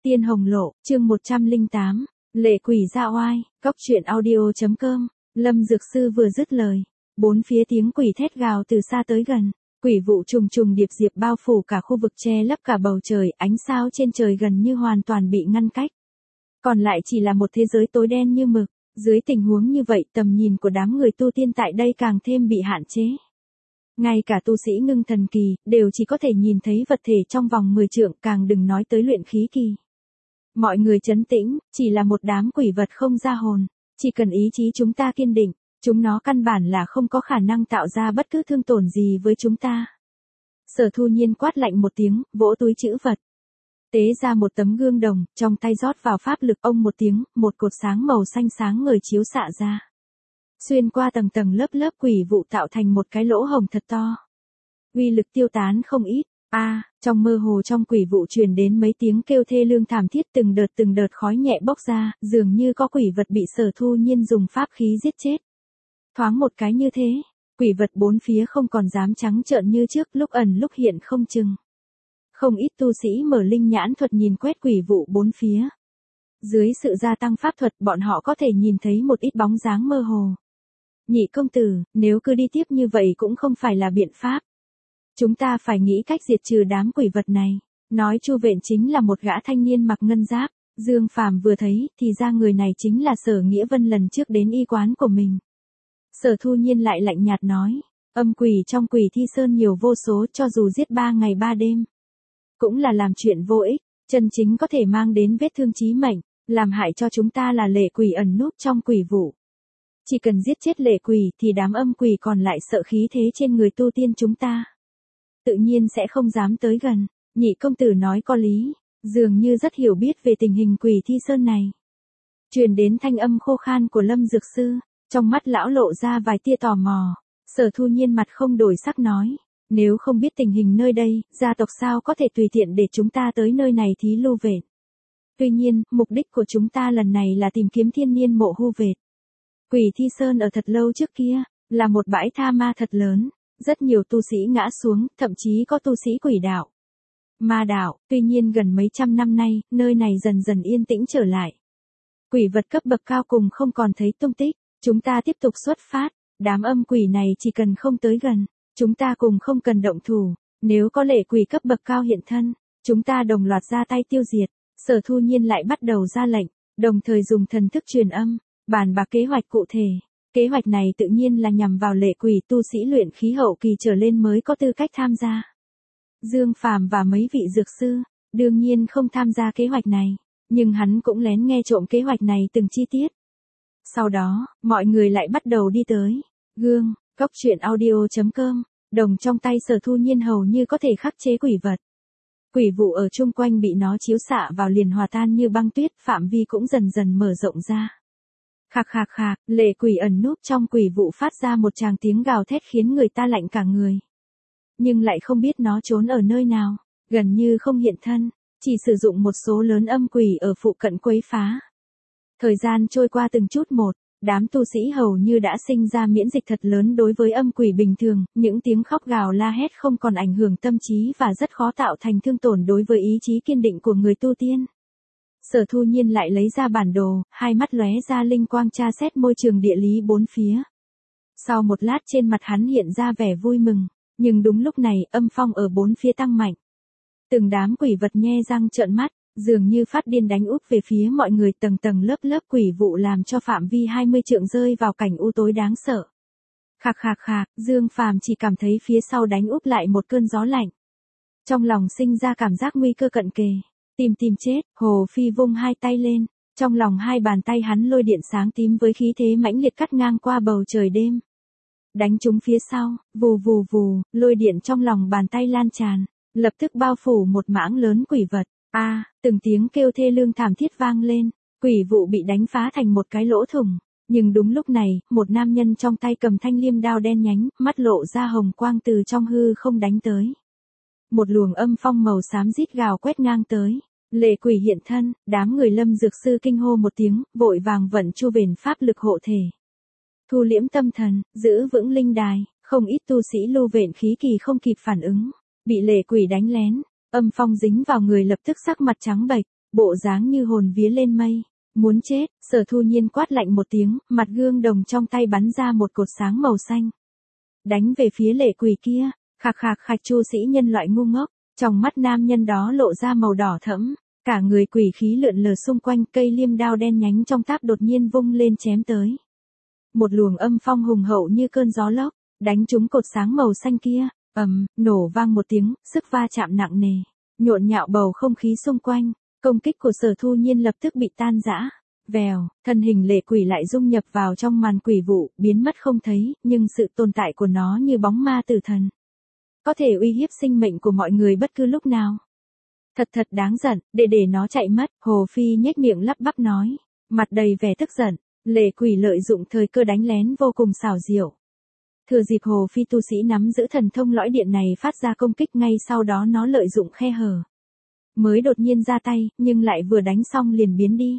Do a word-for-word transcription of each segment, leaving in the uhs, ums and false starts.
Tiên Hồng Lộ, chương một trăm lẻ tám, Lệ Quỷ ra oai, cóc truyện audio chấm com. Lâm Dược Sư vừa dứt lời, bốn phía tiếng quỷ thét gào từ xa tới gần, quỷ vụ trùng trùng điệp diệp bao phủ cả khu vực, che lấp cả bầu trời, ánh sao trên trời gần như hoàn toàn bị ngăn cách. Còn lại chỉ là một thế giới tối đen như mực. Dưới tình huống như vậy, tầm nhìn của đám người tu tiên tại đây càng thêm bị hạn chế. Ngay cả tu sĩ ngưng thần kỳ, đều chỉ có thể nhìn thấy vật thể trong vòng mười trượng, càng đừng nói tới luyện khí kỳ. Mọi người trấn tĩnh, chỉ là một đám quỷ vật không ra hồn. Chỉ cần ý chí chúng ta kiên định, chúng nó căn bản là không có khả năng tạo ra bất cứ thương tổn gì với chúng ta. Sở Thu Nhiên quát lạnh một tiếng, vỗ túi trữ vật. Tế ra một tấm gương đồng, trong tay rót vào pháp lực, ông một tiếng, một cột sáng màu xanh sáng ngời chiếu xạ ra. Xuyên qua tầng tầng lớp lớp quỷ vụ tạo thành một cái lỗ hổng thật to. Uy lực tiêu tán không ít. A, à, trong mơ hồ trong quỷ vụ truyền đến mấy tiếng kêu thê lương thảm thiết, từng đợt từng đợt khói nhẹ bốc ra, dường như có quỷ vật bị Sở Thu Nhiên dùng pháp khí giết chết. Thoáng một cái như thế, quỷ vật bốn phía không còn dám trắng trợn như trước, lúc ẩn lúc hiện không chừng. Không ít tu sĩ mở linh nhãn thuật nhìn quét quỷ vụ bốn phía. Dưới sự gia tăng pháp thuật, bọn họ có thể nhìn thấy một ít bóng dáng mơ hồ. Nhị công tử, nếu cứ đi tiếp như vậy cũng không phải là biện pháp. Chúng ta phải nghĩ cách diệt trừ đám quỷ vật này. Nói Chu Vện chính là một gã thanh niên mặc ngân giáp. Dương Phàm vừa thấy, thì ra người này chính là Sở Nghĩa Vân lần trước đến y quán của mình. Sở Thu Nhiên lại lạnh nhạt nói, âm quỷ trong Quỷ Thi Sơn nhiều vô số, cho dù giết ba ngày ba đêm. Cũng là làm chuyện vô ích, chân chính có thể mang đến vết thương chí mệnh, làm hại cho chúng ta là lệ quỷ ẩn núp trong quỷ vụ. Chỉ cần giết chết lệ quỷ thì đám âm quỷ còn lại sợ khí thế trên người tu tiên chúng ta, tự nhiên sẽ không dám tới gần. Nhị công tử nói có lý, dường như rất hiểu biết về tình hình Quỷ Thi Sơn này. Truyền đến thanh âm khô khan của Lâm Dược Sư, trong mắt lão lộ ra vài tia tò mò. Sở Thu Nhiên mặt không đổi sắc nói, nếu không biết tình hình nơi đây, gia tộc sao có thể tùy tiện để chúng ta tới nơi này thí lưu vệt. Tuy nhiên, mục đích của chúng ta lần này là tìm kiếm thiên niên mộ hu vệt. Quỷ Thi Sơn ở thật lâu trước kia, là một bãi tha ma thật lớn, rất nhiều tu sĩ ngã xuống, thậm chí có tu sĩ quỷ đạo, ma đạo. Tuy nhiên gần mấy trăm năm nay, nơi này dần dần yên tĩnh trở lại. Quỷ vật cấp bậc cao cùng không còn thấy tung tích, chúng ta tiếp tục xuất phát, đám âm quỷ này chỉ cần không tới gần. Chúng ta cùng không cần động thủ, nếu có lệ quỷ cấp bậc cao hiện thân, chúng ta đồng loạt ra tay tiêu diệt. Sở Thu Nhiên lại bắt đầu ra lệnh, đồng thời dùng thần thức truyền âm, bàn bạc kế hoạch cụ thể. Kế hoạch này tự nhiên là nhằm vào lệ quỷ tu sĩ luyện khí hậu kỳ trở lên mới có tư cách tham gia. Dương Phàm và mấy vị dược sư, đương nhiên không tham gia kế hoạch này, nhưng hắn cũng lén nghe trộm kế hoạch này từng chi tiết. Sau đó, mọi người lại bắt đầu đi tới gương. Cóc truyện audio chấm com, đồng trong tay Sở Thu Nhiên hầu như có thể khắc chế quỷ vật. Quỷ vụ ở chung quanh bị nó chiếu xạ vào liền hòa tan như băng tuyết, phạm vi cũng dần dần mở rộng ra. Khạc khạc khạc, lệ quỷ ẩn núp trong quỷ vụ phát ra một tràng tiếng gào thét khiến người ta lạnh cả người. Nhưng lại không biết nó trốn ở nơi nào, gần như không hiện thân, chỉ sử dụng một số lớn âm quỷ ở phụ cận quấy phá. Thời gian trôi qua từng chút một. Đám tu sĩ hầu như đã sinh ra miễn dịch thật lớn đối với âm quỷ bình thường, những tiếng khóc gào la hét không còn ảnh hưởng tâm trí và rất khó tạo thành thương tổn đối với ý chí kiên định của người tu tiên. Sở Thu Nhiên lại lấy ra bản đồ, hai mắt lóe ra linh quang tra xét môi trường địa lý bốn phía. Sau một lát trên mặt hắn hiện ra vẻ vui mừng, nhưng đúng lúc này âm phong ở bốn phía tăng mạnh. Từng đám quỷ vật nhe răng trợn mắt, dường như phát điên đánh úp về phía mọi người, tầng tầng lớp lớp quỷ vụ làm cho phạm vi hai mươi trượng rơi vào cảnh u tối đáng sợ. Khạc khạc khạc, Dương Phàm chỉ cảm thấy phía sau đánh úp lại một cơn gió lạnh. Trong lòng sinh ra cảm giác nguy cơ cận kề, tìm tìm chết. Hồ Phi vung hai tay lên, trong lòng hai bàn tay hắn lôi điện sáng tím với khí thế mãnh liệt cắt ngang qua bầu trời đêm. Đánh trúng phía sau, vù vù vù, lôi điện trong lòng bàn tay lan tràn, lập tức bao phủ một mảng lớn quỷ vật. A, à, từng tiếng kêu thê lương thảm thiết vang lên, quỷ vụ bị đánh phá thành một cái lỗ thủng, nhưng đúng lúc này, một nam nhân trong tay cầm thanh liêm đao đen nhánh, mắt lộ ra hồng quang từ trong hư không đánh tới. Một luồng âm phong màu xám rít gào quét ngang tới, lệ quỷ hiện thân, đám người Lâm Dược Sư kinh hô một tiếng, vội vàng vận Chu Vện pháp lực hộ thể. Thu liễm tâm thần, giữ vững linh đài, không ít tu sĩ lưu vện khí kỳ không kịp phản ứng, bị lệ quỷ đánh lén. Âm phong dính vào người lập tức sắc mặt trắng bệch, bộ dáng như hồn vía lên mây. Muốn chết, Sở Thu Nhiên quát lạnh một tiếng, mặt gương đồng trong tay bắn ra một cột sáng màu xanh. Đánh về phía lệ quỷ kia, khạc khạc khạch Chu sĩ nhân loại ngu ngốc, trong mắt nam nhân đó lộ ra màu đỏ thẫm, cả người quỷ khí lượn lờ xung quanh, cây liêm đao đen nhánh trong táp đột nhiên vung lên chém tới. Một luồng âm phong hùng hậu như cơn gió lốc, đánh trúng cột sáng màu xanh kia, ầm, nổ vang một tiếng, sức va chạm nặng nề, nhộn nhạo bầu không khí xung quanh, công kích của Sở Thu Nhiên lập tức bị tan rã. Vèo, thân hình lệ quỷ lại dung nhập vào trong màn quỷ vụ, biến mất không thấy, nhưng sự tồn tại của nó như bóng ma tử thần. Có thể uy hiếp sinh mệnh của mọi người bất cứ lúc nào. Thật thật đáng giận, để để nó chạy mất, Hồ Phi nhếch miệng lắp bắp nói, mặt đầy vẻ tức giận, lệ quỷ lợi dụng thời cơ đánh lén vô cùng xảo diệu. Thừa dịp Hồ Phi tu sĩ nắm giữ thần thông lõi điện này phát ra công kích, ngay sau đó nó lợi dụng khe hở. Mới đột nhiên ra tay, nhưng lại vừa đánh xong liền biến đi.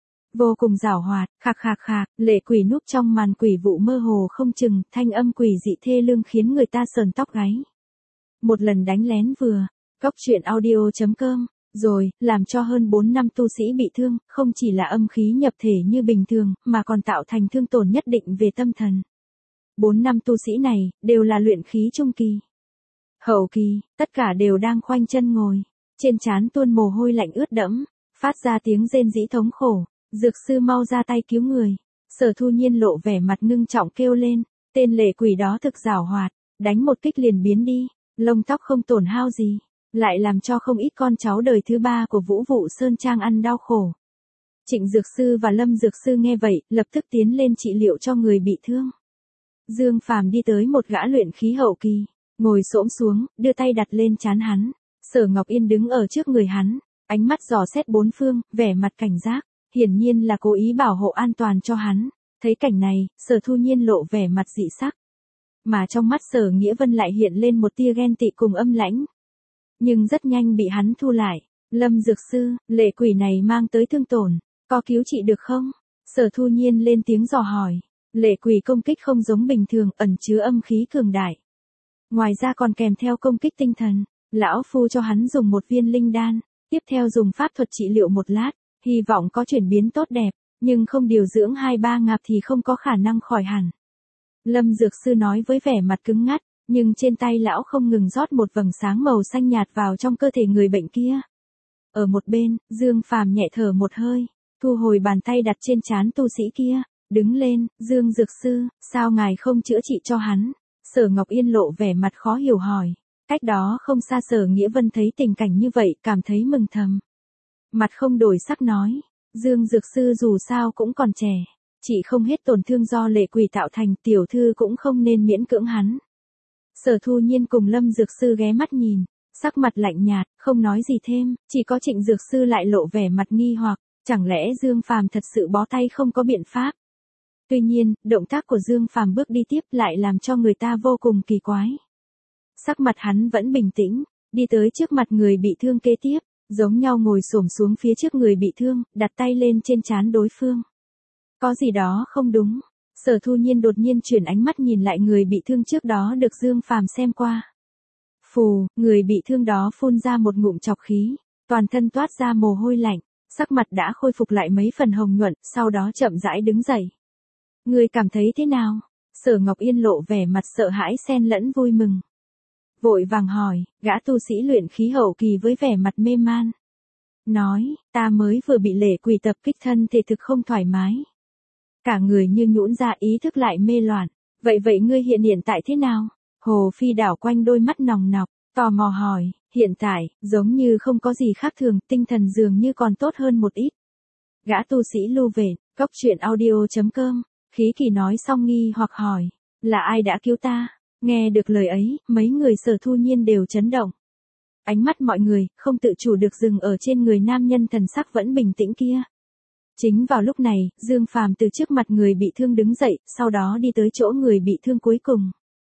Vô cùng giảo hoạt, khạc khạc khạc, lệ quỷ núp trong màn quỷ vụ mơ hồ không chừng, thanh âm quỷ dị thê lương khiến người ta sờn tóc gáy. Một lần đánh lén vừa, Cóc truyện audio chấm com, rồi, làm cho hơn bốn năm tu sĩ bị thương, không chỉ là âm khí nhập thể như bình thường, mà còn tạo thành thương tổn nhất định về tâm thần. Bốn năm tu sĩ này, đều là luyện khí trung kỳ. Hậu kỳ, tất cả đều đang khoanh chân ngồi, trên trán tuôn mồ hôi lạnh ướt đẫm, phát ra tiếng rên rỉ thống khổ. Dược sư mau ra tay cứu người. Sở Thu Nhiên lộ vẻ mặt ngưng trọng kêu lên, tên lệ quỷ đó thực giảo hoạt, đánh một kích liền biến đi, lông tóc không tổn hao gì, lại làm cho không ít con cháu đời thứ ba của Vũ Vụ Sơn Trang ăn đau khổ. Trịnh Dược Sư và Lâm Dược Sư nghe vậy, lập tức tiến lên trị liệu cho người bị thương. Dương Phàm đi tới một gã luyện khí hậu kỳ, ngồi xổm xuống, đưa tay đặt lên trán hắn. Sở Ngọc Yên đứng ở trước người hắn, ánh mắt dò xét bốn phương, vẻ mặt cảnh giác. Hiển nhiên là cố ý bảo hộ an toàn cho hắn. Thấy cảnh này, Sở Thu Nhiên lộ vẻ mặt dị sắc. Mà trong mắt Sở Nghĩa Vân lại hiện lên một tia ghen tị cùng âm lãnh. Nhưng rất nhanh bị hắn thu lại. Lâm Dược Sư, lệ quỷ này mang tới thương tổn, có cứu trị được không? Sở Thu Nhiên lên tiếng dò hỏi. Lệ quỷ công kích không giống bình thường, ẩn chứa âm khí cường đại. Ngoài ra còn kèm theo công kích tinh thần. Lão Phu cho hắn dùng một viên linh đan, tiếp theo dùng pháp thuật trị liệu một lát. Hy vọng có chuyển biến tốt đẹp, nhưng không điều dưỡng hai ba ngạp thì không có khả năng khỏi hẳn. Lâm Dược Sư nói với vẻ mặt cứng ngắt, nhưng trên tay lão không ngừng rót một vầng sáng màu xanh nhạt vào trong cơ thể người bệnh kia. Ở một bên, Dương Phàm nhẹ thở một hơi, thu hồi bàn tay đặt trên trán tu sĩ kia, đứng lên, Dương Dược Sư, sao ngài không chữa trị cho hắn? Sở Ngọc Yên lộ vẻ mặt khó hiểu hỏi. Cách đó không xa Sở Nghĩa Vân thấy tình cảnh như vậy, cảm thấy mừng thầm. Mặt không đổi sắc nói, Dương Dược Sư dù sao cũng còn trẻ, chỉ không hết tổn thương do lệ quỷ tạo thành, tiểu thư cũng không nên miễn cưỡng hắn. Sở Thu Nhiên cùng Lâm Dược Sư ghé mắt nhìn, sắc mặt lạnh nhạt, không nói gì thêm, chỉ có Trịnh Dược Sư lại lộ vẻ mặt nghi hoặc, chẳng lẽ Dương Phàm thật sự bó tay không có biện pháp. Tuy nhiên, động tác của Dương Phàm bước đi tiếp lại làm cho người ta vô cùng kỳ quái. Sắc mặt hắn vẫn bình tĩnh, đi tới trước mặt người bị thương kế tiếp. Giống nhau ngồi xổm xuống phía trước người bị thương, đặt tay lên trên trán đối phương. Có gì đó không đúng. Sở Thu Nhiên đột nhiên chuyển ánh mắt nhìn lại người bị thương trước đó được Dương Phàm xem qua. Phù, người bị thương đó phun ra một ngụm chọc khí, toàn thân toát ra mồ hôi lạnh, sắc mặt đã khôi phục lại mấy phần hồng nhuận, sau đó chậm rãi đứng dậy. Người cảm thấy thế nào? Sở Ngọc Yên lộ vẻ mặt sợ hãi xen lẫn vui mừng. Vội vàng hỏi, gã tu sĩ luyện khí hậu kỳ với vẻ mặt mê man. Nói, ta mới vừa bị lệ quỷ tập kích, thân thể thực không thoải mái. Cả người như nhũn ra, ý thức lại mê loạn. Vậy vậy ngươi hiện hiện tại thế nào? Hồ Phi đảo quanh đôi mắt nòng nọc, tò mò hỏi, hiện tại, giống như không có gì khác thường, tinh thần dường như còn tốt hơn một ít. Gã tu sĩ lưu về, Cóc truyện audio chấm com, khí kỳ nói xong nghi hoặc hỏi, là ai đã cứu ta? Nghe được lời ấy, mấy người Sở Thu Nhiên đều chấn động. Ánh mắt mọi người, không tự chủ được dừng ở trên người nam nhân thần sắc vẫn bình tĩnh kia. Chính vào lúc này, Dương Phàm từ trước mặt người bị thương đứng dậy, sau đó đi tới chỗ người bị thương cuối cùng.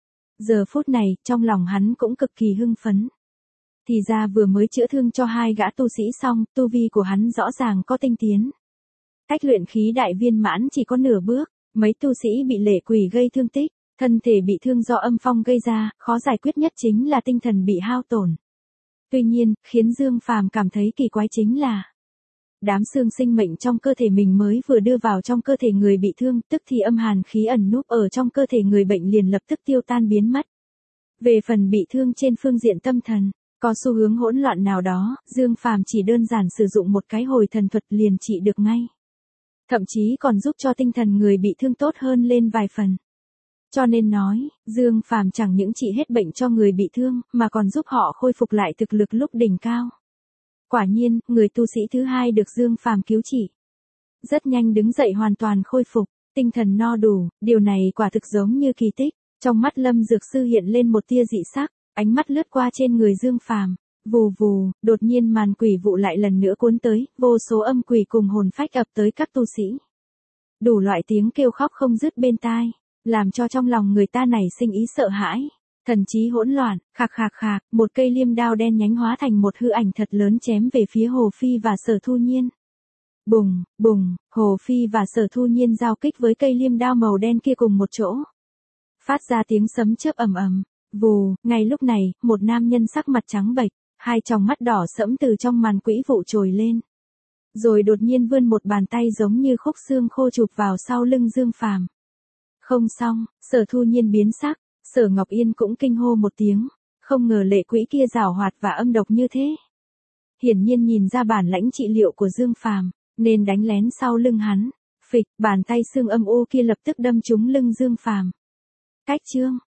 Giờ phút này, trong lòng hắn cũng cực kỳ hưng phấn. Thì ra vừa mới chữa thương cho hai gã tu sĩ xong, tu vi của hắn rõ ràng có tinh tiến. Cách luyện khí đại viên mãn chỉ có nửa bước, mấy tu sĩ bị lệ quỷ gây thương tích. Thân thể bị thương do âm phong gây ra, khó giải quyết nhất chính là tinh thần bị hao tổn. Tuy nhiên, khiến Dương Phàm cảm thấy kỳ quái chính là đám xương sinh mệnh trong cơ thể mình mới vừa đưa vào trong cơ thể người bị thương, tức thì âm hàn khí ẩn núp ở trong cơ thể người bệnh liền lập tức tiêu tan biến mất. Về phần bị thương trên phương diện tâm thần, có xu hướng hỗn loạn nào đó, Dương Phàm chỉ đơn giản sử dụng một cái hồi thần thuật liền trị được ngay. Thậm chí còn giúp cho tinh thần người bị thương tốt hơn lên vài phần. Cho nên nói, Dương Phàm chẳng những trị hết bệnh cho người bị thương, mà còn giúp họ khôi phục lại thực lực lúc đỉnh cao. Quả nhiên, người tu sĩ thứ hai được Dương Phàm cứu trị. Rất nhanh đứng dậy hoàn toàn khôi phục, tinh thần no đủ, điều này quả thực giống như kỳ tích. Trong mắt Lâm Dược Sư hiện lên một tia dị sắc, ánh mắt lướt qua trên người Dương Phàm, vù vù, đột nhiên màn quỷ vụ lại lần nữa cuốn tới, vô số âm quỷ cùng hồn phách ập tới các tu sĩ. Đủ loại tiếng kêu khóc không dứt bên tai, làm cho trong lòng người ta nảy sinh ý sợ hãi, thần trí hỗn loạn, khạc khạc khạc, một cây liêm đao đen nhánh hóa thành một hư ảnh thật lớn chém về phía Hồ Phi và Sở Thu Nhiên. Bùng, bùng, Hồ Phi và Sở Thu Nhiên giao kích với cây liêm đao màu đen kia cùng một chỗ. Phát ra tiếng sấm chớp ầm ầm, vù, ngay lúc này, một nam nhân sắc mặt trắng bệch, hai tròng mắt đỏ sẫm từ trong màn quỹ vụ trồi lên. Rồi đột nhiên vươn một bàn tay giống như khúc xương khô chụp vào sau lưng Dương Phàm. Không xong, Sở Thu Nhiên biến sắc, Sở Ngọc Yên cũng kinh hô một tiếng, không ngờ lệ quỹ kia giảo hoạt và âm độc như thế. Hiển nhiên nhìn ra bản lãnh trị liệu của Dương Phàm, nên đánh lén sau lưng hắn, phịch, bàn tay xương âm u kia lập tức đâm trúng lưng Dương Phàm. Cách chương